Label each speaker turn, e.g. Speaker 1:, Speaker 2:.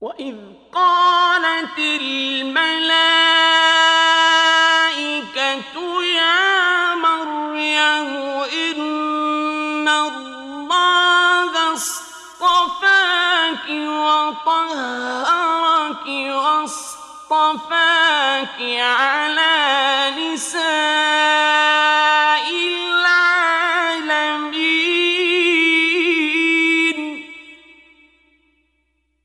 Speaker 1: وإذ قالت الملائكة يا مريم إن الله اصطفاك وطهرك واصطفاك على نساء